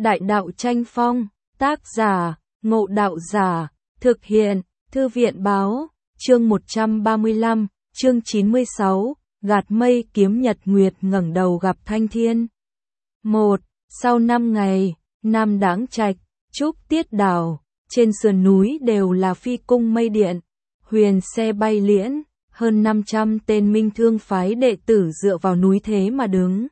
Đại đạo tranh phong, tác giả, Ngộ Đạo Giả, thực hiện, Thư viện báo, chương 135, chương 96, gạt mây kiếm nhật nguyệt ngẩng đầu gặp thanh thiên. 1. Sau 5 ngày, Nam Đãng Trạch, Trúc Tiết Đảo, trên sườn núi đều là phi cung mây điện, huyền xe bay liễn, hơn 500 tên minh thương phái đệ tử dựa vào núi thế mà đứng.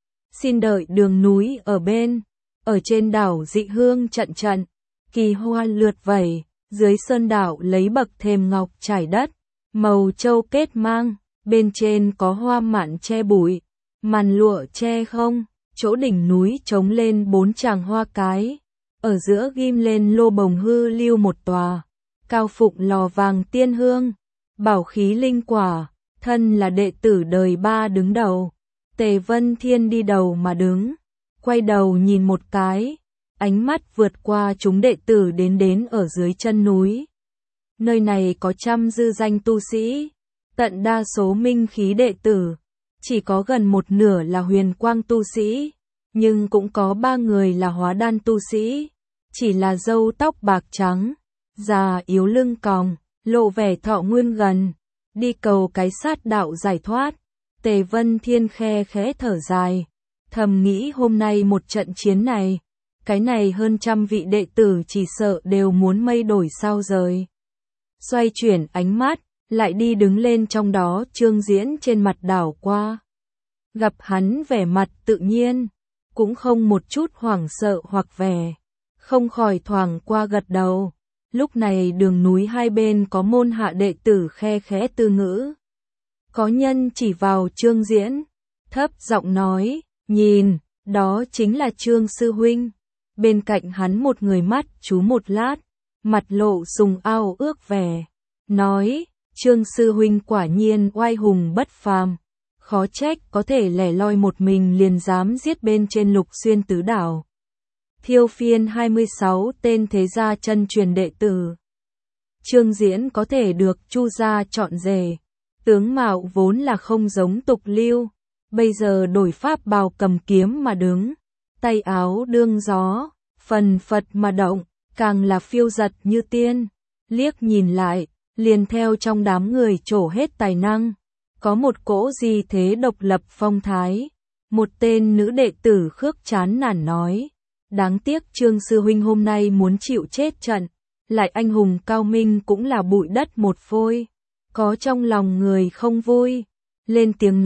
Xin đợi đường núi ở bên, ở trên đảo dị hương trận trận, kỳ hoa lượt vẩy, dưới sơn đảo lấy bậc thềm ngọc trải đất, màu châu kết mang, bên trên có hoa mạn che bụi, màn lụa che không, chỗ đỉnh núi trống lên 4 tràng hoa cái, ở giữa ghim lên lô bồng hư lưu một tòa, cao phụng lò vàng tiên hương, bảo khí linh quả, thân là đệ tử đời 3 đứng đầu. Tề Vân Thiên đi đầu mà đứng, quay đầu nhìn một cái, ánh mắt vượt qua chúng đệ tử đến ở dưới chân núi. Nơi này có trăm dư danh tu sĩ, tận đa số minh khí đệ tử, chỉ có gần một nửa là huyền quang tu sĩ, nhưng cũng có 3 người là hóa đan tu sĩ, chỉ là râu tóc bạc trắng, già yếu lưng còng, lộ vẻ thọ nguyên gần, đi cầu cái sát đạo giải thoát. Tề Vân Thiên khe khẽ thở dài, thầm nghĩ hôm nay một trận chiến này, cái này hơn trăm vị đệ tử chỉ sợ đều muốn mây đổi sao rời. Xoay chuyển ánh mắt, lại đi đứng lên trong đó Trương Diễn trên mặt đảo qua. Gặp hắn vẻ mặt tự nhiên, cũng không một chút hoảng sợ hoặc vẻ, không khỏi thoảng qua gật đầu. Lúc này đường núi hai bên có môn hạ đệ tử khe khẽ tư ngữ. Có nhân chỉ vào Trương Diễn, thấp giọng nói, nhìn, đó chính là Trương Sư Huynh. Bên cạnh hắn một người mắt chú một lát, mặt lộ sùng ao ước vẻ, nói, Trương Sư Huynh quả nhiên oai hùng bất phàm, khó trách có thể lẻ loi một mình liền dám giết bên trên Lục Xuyên tứ đảo. Thiêu phiên 26 tên thế gia chân truyền đệ tử. Trương Diễn có thể được Chu gia chọn rể. Tướng mạo vốn là không giống tục lưu, bây giờ đổi pháp bào cầm kiếm mà đứng, tay áo đương gió, phần phật mà động, càng là phiêu giật như tiên. Liếc nhìn lại, liền theo trong đám người trổ hết tài năng, có một cỗ gì thế độc lập phong thái. Một tên nữ đệ tử khước chán nản nói, đáng tiếc Trương Sư Huynh hôm nay muốn chịu chết trận, lại anh hùng cao minh cũng là bụi đất một phôi. Có trong lòng người không vui, lên tiếng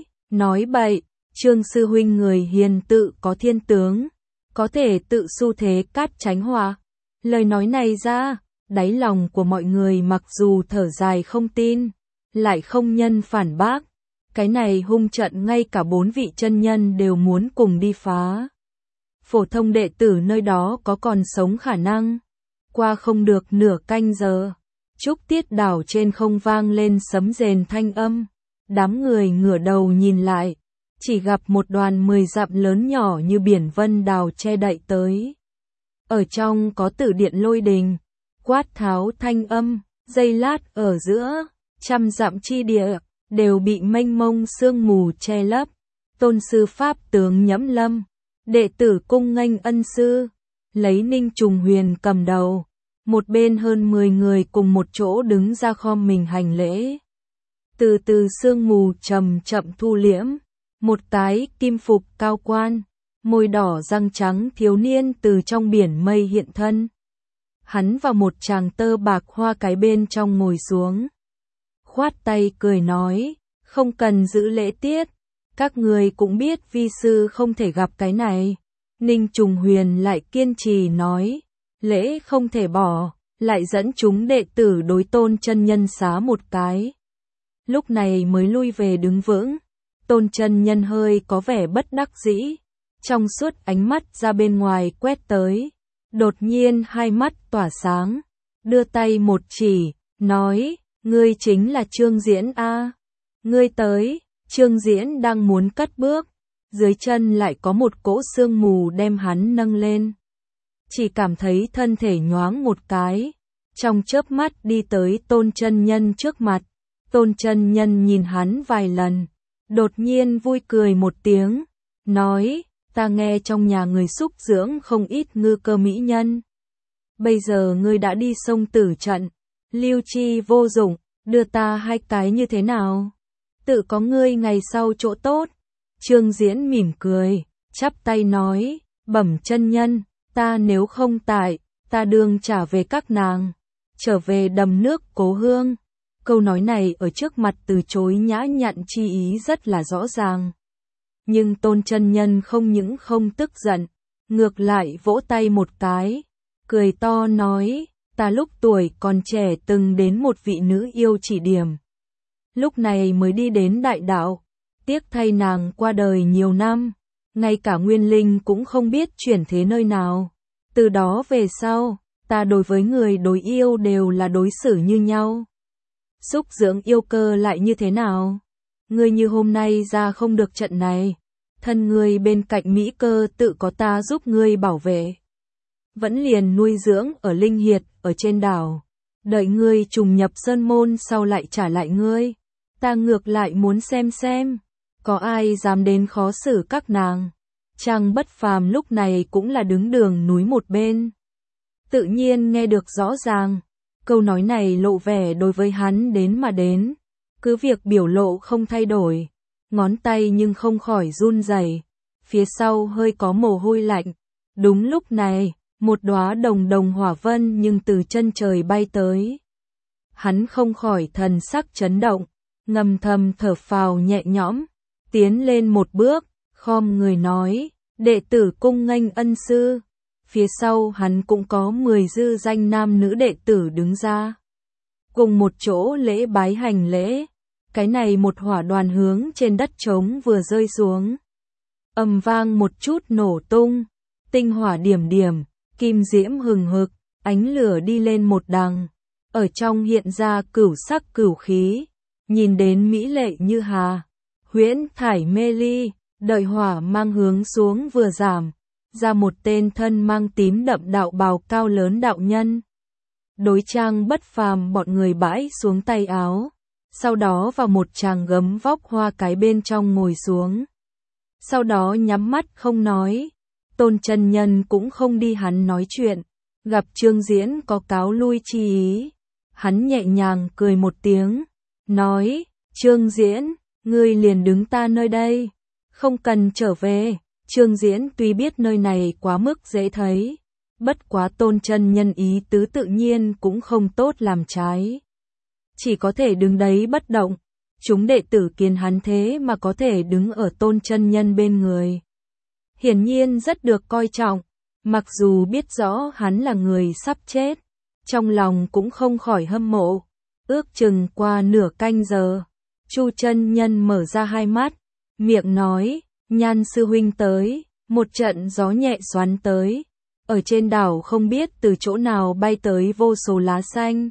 nói bậy, Trương Sư Huynh người hiền tự có thiên tướng, có thể tự xu thế cát tránh họa. Lời nói này ra, đáy lòng của mọi người mặc dù thở dài không tin, lại không nhân phản bác. Cái này hung trận ngay cả 4 vị chân nhân đều muốn cùng đi phá. Phổ thông đệ tử nơi đó có còn sống khả năng. Qua không được nửa canh giờ, Trúc Tiết Đảo trên không vang lên sấm rền thanh âm. Đám người ngửa đầu nhìn lại, chỉ gặp một đoàn 10 dặm lớn nhỏ như biển vân đào che đậy tới. Ở trong có tử điện lôi đình, quát tháo thanh âm, giây lát ở giữa, trăm dặm chi địa, đều bị mênh mông sương mù che lấp. Tôn sư pháp tướng Nhẫm Lâm, đệ tử cung nghênh ân sư, lấy Ninh Trùng Huyền cầm đầu. Một bên hơn 10 người cùng một chỗ đứng ra khom mình hành lễ. Từ từ sương mù chậm chậm thu liễm, một cái kim phục cao quan, môi đỏ răng trắng thiếu niên từ trong biển mây hiện thân. Hắn vào một tràng tơ bạc hoa cái bên trong ngồi xuống. Khoát tay cười nói, không cần giữ lễ tiết, các người cũng biết vi sư không thể gặp cái này. Ninh Trùng Huyền lại kiên trì nói, lễ không thể bỏ, lại dẫn chúng đệ tử đối Tôn chân nhân xá một cái. Lúc này mới lui về đứng vững. Tôn chân nhân hơi có vẻ bất đắc dĩ, trong suốt ánh mắt ra bên ngoài quét tới, đột nhiên hai mắt tỏa sáng, đưa tay một chỉ, nói, ngươi chính là Trương Diễn a. Ngươi tới. Trương Diễn đang muốn cất bước, dưới chân lại có một cỗ sương mù đem hắn nâng lên. Chỉ cảm thấy thân thể nhoáng một cái, trong chớp mắt đi tới Tôn chân nhân trước mặt. Tôn chân nhân nhìn hắn vài lần, đột nhiên vui cười một tiếng, nói, ta nghe trong nhà người xúc dưỡng không ít ngư cơ mỹ nhân. Bây giờ ngươi đã đi sông tử trận, lưu chi vô dụng, đưa ta 2 cái như thế nào? Tự có ngươi ngày sau chỗ tốt. Trương Diễn mỉm cười, chắp tay nói, bẩm chân nhân, ta nếu không tại, ta đương trả về các nàng, trở về đầm nước cố hương. Câu nói này ở trước mặt từ chối nhã nhặn chi ý rất là rõ ràng. Nhưng Tôn chân nhân không những không tức giận, ngược lại vỗ tay một cái, cười to nói, ta lúc tuổi còn trẻ từng đến một vị nữ yêu chỉ điểm. Lúc này mới đi đến đại đạo, tiếc thay nàng qua đời nhiều năm, ngay cả nguyên linh cũng không biết chuyển thế nơi nào. Từ đó về sau, ta đối với người đối yêu đều là đối xử như nhau. Xúc dưỡng yêu cơ lại như thế nào? Ngươi như hôm nay ra không được trận này, thân ngươi bên cạnh mỹ cơ tự có ta giúp ngươi bảo vệ. Vẫn liền nuôi dưỡng ở linh hiệt ở trên đảo, đợi ngươi trùng nhập sơn môn sau lại trả lại ngươi. Ta ngược lại muốn xem, có ai dám đến khó xử các nàng. Trang Bất Phàm lúc này cũng là đứng đường núi một bên. Tự nhiên nghe được rõ ràng, câu nói này lộ vẻ đối với hắn đến mà đến. Cứ việc biểu lộ không thay đổi, ngón tay nhưng không khỏi run rẩy, phía sau hơi có mồ hôi lạnh. Đúng lúc này, một đóa đồng đồng hỏa vân nhưng từ chân trời bay tới. Hắn không khỏi thần sắc chấn động, ngầm thầm thở phào nhẹ nhõm, tiến lên một bước, khom người nói, đệ tử cung nghênh ân sư. Phía sau hắn cũng có 10 dư danh nam nữ đệ tử đứng ra, cùng một chỗ lễ bái hành lễ. Cái này một hỏa đoàn hướng trên đất trống vừa rơi xuống, ầm vang một chút nổ tung, tinh hỏa điểm điểm, kim diễm hừng hực, ánh lửa đi lên một đằng, ở trong hiện ra cửu sắc cửu khí, nhìn đến mỹ lệ như hà, huyễn thải mê ly. Đợi hỏa mang hướng xuống vừa giảm, ra một tên thân mang tím đậm đạo bào cao lớn đạo nhân. Đối Trang Bất Phàm bọn người bãi xuống tay áo, sau đó vào một tràng gấm vóc hoa cái bên trong ngồi xuống. Sau đó nhắm mắt không nói, Tôn chân nhân cũng không đi hắn nói chuyện, gặp Trương Diễn có cáo lui chi ý. Hắn nhẹ nhàng cười một tiếng, nói, Trương Diễn, ngươi liền đứng ta nơi đây, không cần trở về. Trương Diễn tuy biết nơi này quá mức dễ thấy, bất quá Tôn chân nhân ý tứ tự nhiên cũng không tốt làm trái. Chỉ có thể đứng đấy bất động, chúng đệ tử kiến hắn thế mà có thể đứng ở Tôn chân nhân bên người. Hiển nhiên rất được coi trọng, mặc dù biết rõ hắn là người sắp chết, trong lòng cũng không khỏi hâm mộ. Ước chừng qua nửa canh giờ, Chu chân nhân mở ra hai mắt, miệng nói, Nhan sư huynh tới. Một trận gió nhẹ xoắn tới, ở trên đảo không biết từ chỗ nào bay tới vô số lá xanh.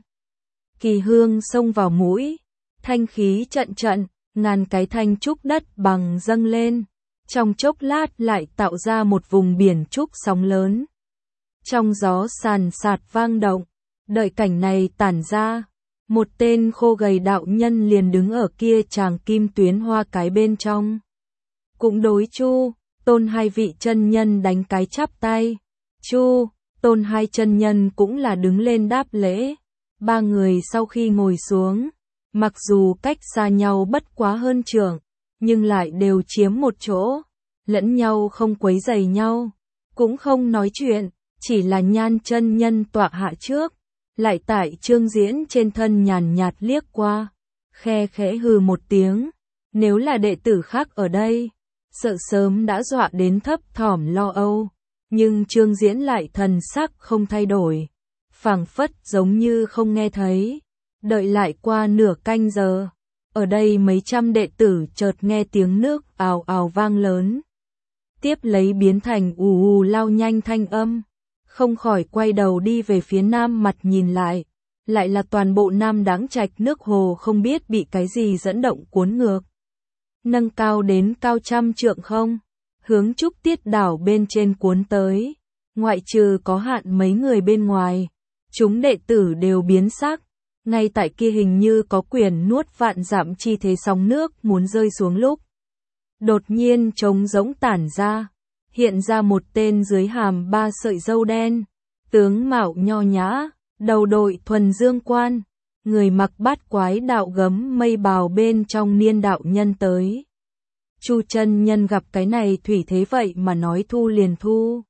Kỳ hương xông vào mũi, thanh khí trận trận, ngàn cái thanh trúc đất bằng dâng lên, trong chốc lát lại tạo ra một vùng biển trúc sóng lớn. Trong gió sàn sạt vang động, đợi cảnh này tản ra, một tên khô gầy đạo nhân liền đứng ở kia tràng kim tuyến hoa cái bên trong. Cũng đối Chu, Tôn hai vị chân nhân đánh cái chắp tay. Chu, Tôn hai chân nhân cũng là đứng lên đáp lễ. Ba người sau khi ngồi xuống, mặc dù cách xa nhau bất quá hơn trượng, nhưng lại đều chiếm một chỗ, lẫn nhau không quấy rầy nhau, cũng không nói chuyện, chỉ là Nhan chân nhân tọa hạ trước, lại tại Trương Diễn trên thân nhàn nhạt liếc qua, khe khẽ hừ một tiếng, nếu là đệ tử khác ở đây, sợ sớm đã dọa đến thấp thỏm lo âu, nhưng Trương Diễn lại thần sắc không thay đổi, phảng phất giống như không nghe thấy. Đợi lại qua nửa canh giờ, ở đây mấy trăm đệ tử chợt nghe tiếng nước ào ào vang lớn, tiếp lấy biến thành ù ù lao nhanh thanh âm, không khỏi quay đầu đi về phía nam mặt nhìn lại là toàn bộ Nam Đáng Trạch nước hồ không biết bị cái gì dẫn động cuốn ngược, nâng cao đến cao trăm trượng không, hướng Trúc Tiết đảo bên trên cuốn tới, ngoại trừ có hạn mấy người bên ngoài, chúng đệ tử đều biến sắc, ngay tại kia hình như có quyền nuốt vạn dặm chi thế sóng nước muốn rơi xuống lúc. Đột nhiên trống rỗng tản ra, hiện ra một tên dưới hàm 3 sợi râu đen, tướng mạo nho nhã, đầu đội thuần dương quan, người mặc bát quái đạo gấm mây bào bên trong niên đạo nhân tới. Chu chân nhân gặp cái này thủy thế vậy mà nói thu liền thu.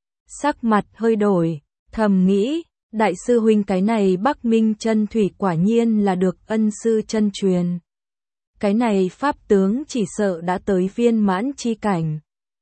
Sắc mặt hơi đổi, thầm nghĩ, đại sư huynh cái này Bắc Minh chân thủy quả nhiên là được ân sư chân truyền. Cái này pháp tướng chỉ sợ đã tới viên mãn chi cảnh.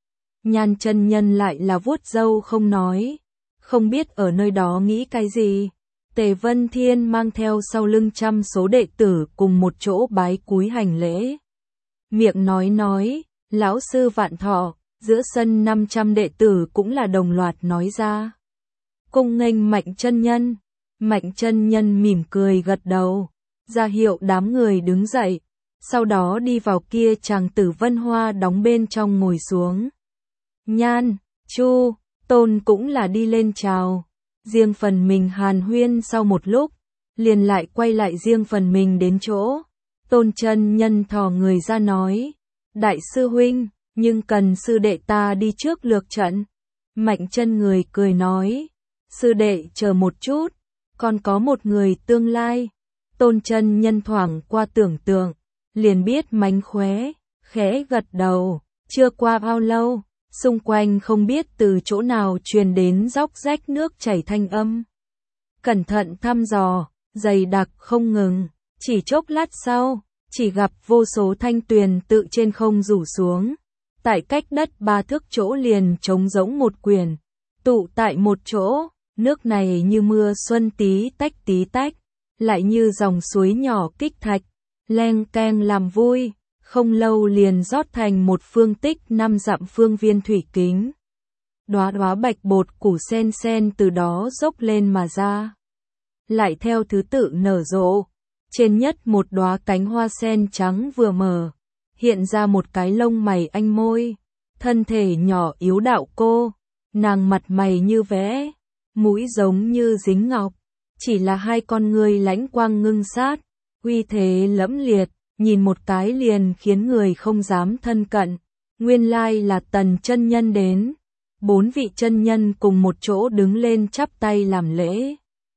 Nhan chân nhân lại là vuốt râu không nói, không biết ở nơi đó nghĩ cái gì. Tề Vân Thiên mang theo sau lưng trăm số đệ tử cùng một chỗ bái cúi hành lễ. Miệng nói, lão sư vạn thọ, giữa sân 500 đệ tử cũng là đồng loạt nói ra. Cung nghênh Mạnh chân nhân. Mạnh chân nhân mỉm cười gật đầu, ra hiệu đám người đứng dậy, sau đó đi vào kia chàng tử Vân Hoa đóng bên trong ngồi xuống. Nhan, Chu, Tôn cũng là đi lên chào. Riêng phần mình hàn huyên sau một lúc, liền lại quay lại riêng phần mình đến chỗ. Tôn chân nhân thò người ra nói, đại sư huynh, nhưng cần sư đệ ta đi trước lược trận. Mạnh chân người cười nói, sư đệ chờ một chút, còn có một người tương lai. Tôn chân nhân thoảng qua tưởng tượng, liền biết mánh khóe, khẽ gật đầu, chưa qua bao lâu. Xung quanh không biết từ chỗ nào truyền đến róc rách nước chảy thanh âm. Cẩn thận thăm dò, dày đặc không ngừng, chỉ chốc lát sau, chỉ gặp vô số thanh tuyền tự trên không rủ xuống. Tại cách đất 3 thước chỗ liền trống rỗng một quyển, tụ tại một chỗ, nước này như mưa xuân tí tách, lại như dòng suối nhỏ kích thạch, leng keng làm vui. Không lâu liền rót thành một phương tích 5 dặm phương viên thủy kính. Đóa đóa bạch bột củ sen từ đó dốc lên mà ra. Lại theo thứ tự nở rộ. Trên nhất một đóa cánh hoa sen trắng vừa mở. Hiện ra một cái lông mày anh môi. Thân thể nhỏ yếu đạo cô. Nàng mặt mày như vẽ. Mũi giống như dính ngọc. Chỉ là hai con ngươi lãnh quang ngưng sát. Uy thế lẫm liệt. Nhìn một cái liền khiến người không dám thân cận. Nguyên lai là Tần chân nhân đến. 4 vị chân nhân cùng một chỗ đứng lên chắp tay làm lễ.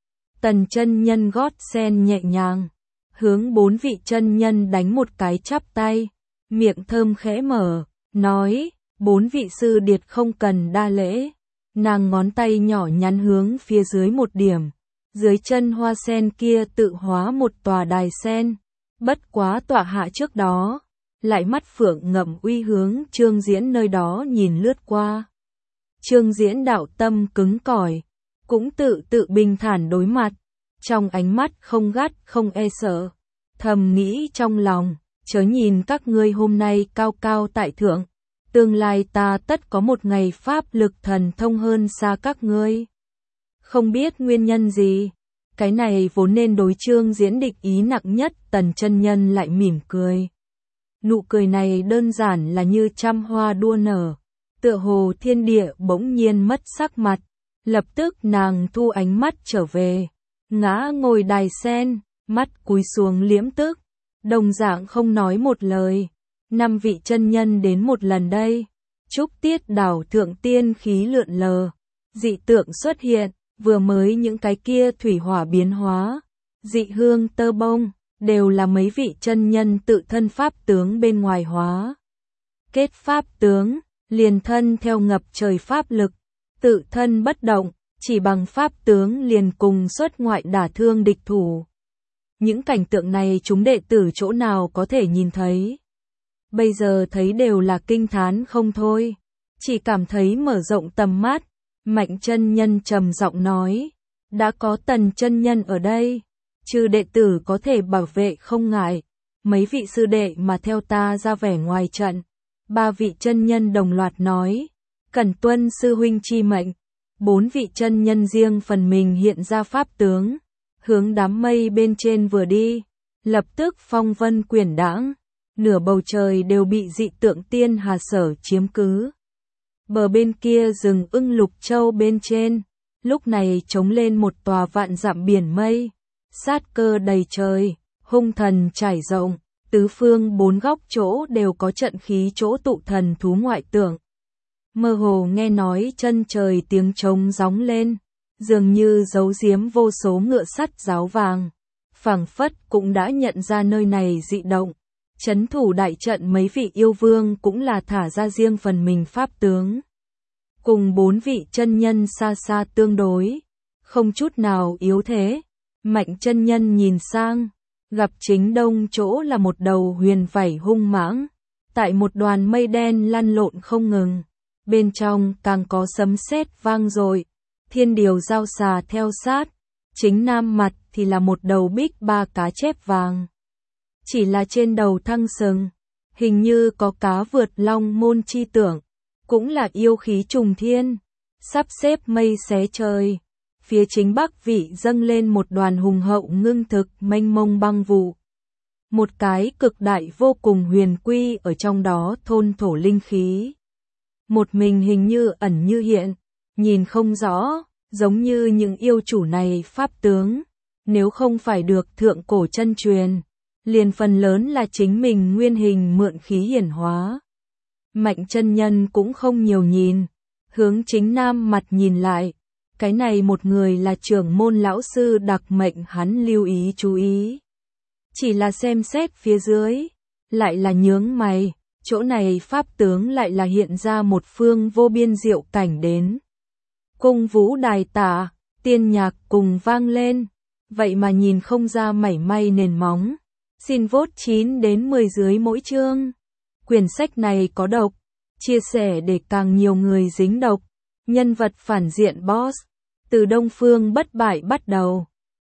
Tần chân nhân gót sen nhẹ nhàng, hướng 4 vị chân nhân đánh một cái chắp tay, miệng thơm khẽ mở, nói, 4 vị sư điệt không cần đa lễ. Nàng ngón tay nhỏ nhắn hướng phía dưới một điểm, dưới chân hoa sen kia tự hóa một tòa đài sen. Bất quá tọa hạ trước đó, lại mắt phượng ngậm uy hướng Trương Diễn nơi đó nhìn lướt qua. Trương Diễn đạo tâm cứng cỏi, cũng tự bình thản đối mặt, trong ánh mắt không gắt không e sợ, thầm nghĩ trong lòng, chớ nhìn các ngươi hôm nay cao cao tại thượng, tương lai ta tất có một ngày pháp lực thần thông hơn xa các ngươi. Không biết nguyên nhân gì. Cái này vốn nên đối Trương Diễn địch ý nặng nhất, Tần chân nhân lại mỉm cười. Nụ cười này đơn giản là như trăm hoa đua nở, tựa hồ thiên địa bỗng nhiên mất sắc mặt, lập tức nàng thu ánh mắt trở về, ngã ngồi đài sen, mắt cúi xuống liễm tức, đồng dạng không nói một lời. 5 vị chân nhân đến một lần đây, Trúc Tiết đảo thượng tiên khí lượn lờ, dị tượng xuất hiện. Vừa mới những cái kia thủy hỏa biến hóa, dị hương tơ bông, đều là mấy vị chân nhân tự thân pháp tướng bên ngoài hóa. Kết pháp tướng, liền thân theo ngập trời pháp lực, tự thân bất động, chỉ bằng pháp tướng liền cùng xuất ngoại đả thương địch thủ. Những cảnh tượng này chúng đệ tử chỗ nào có thể nhìn thấy. Bây giờ thấy đều là kinh thán không thôi, chỉ cảm thấy mở rộng tầm mắt. Mạnh chân nhân trầm giọng nói, đã có Tần chân nhân ở đây, chư đệ tử có thể bảo vệ không ngại, mấy vị sư đệ mà theo ta ra vẻ ngoài trận. 3 vị chân nhân đồng loạt nói, cẩn tuân sư huynh chi mệnh. 4 vị chân nhân riêng phần mình hiện ra pháp tướng, hướng đám mây bên trên vừa đi, lập tức phong vân quyển đãng, nửa bầu trời đều bị dị tượng tiên hà sở chiếm cứ. Bờ bên kia rừng ưng Lục Châu bên trên, lúc này trống lên một tòa vạn dặm biển mây, sát cơ đầy trời, hung thần trải rộng, tứ phương 4 góc chỗ đều có trận khí chỗ tụ thần thú ngoại tượng. Mơ hồ nghe nói chân trời tiếng trống gióng lên, dường như giấu giếm vô số ngựa sắt giáo vàng. Phảng phất cũng đã nhận ra nơi này dị động. Trấn thủ đại trận mấy vị yêu vương cũng là thả ra riêng phần mình pháp tướng. Cùng 4 vị chân nhân xa xa tương đối, không chút nào yếu thế. Mạnh chân nhân nhìn sang, gặp chính đông chỗ là một đầu huyền vảy hung mãng, tại một đoàn mây đen lăn lộn không ngừng. Bên trong càng có sấm sét vang dội, thiên điều giao xà theo sát. Chính nam mặt thì là một đầu bích ba cá chép vàng. Chỉ là trên đầu thăng sừng, hình như có cá vượt long môn chi tưởng, cũng là yêu khí trùng thiên, sắp xếp mây xé trời. Phía chính bắc vị dâng lên một đoàn hùng hậu ngưng thực mênh mông băng vụ. Một cái cực đại vô cùng huyền quy ở trong đó thôn thổ linh khí. Một mình hình như ẩn như hiện, nhìn không rõ, giống như những yêu chủ này pháp tướng. Nếu không phải được thượng cổ chân truyền, liền phần lớn là chính mình nguyên hình mượn khí hiển hóa. Mạnh chân nhân cũng không nhiều nhìn, hướng chính nam mặt nhìn lại. Cái này một người là trưởng môn lão sư đặc mệnh hắn lưu ý chú ý. Chỉ là xem xét phía dưới, lại là nhướng mày, chỗ này pháp tướng lại là hiện ra một phương vô biên diệu cảnh đến. Cung vũ đài tạ, tiên nhạc cùng vang lên, vậy mà nhìn không ra mảy may nền móng. Xin vote 9 đến 10 dưới mỗi chương. Quyển sách này có độc, chia sẻ để càng nhiều người dính độc. Nhân vật phản diện boss, từ Đông Phương bất bại bắt đầu.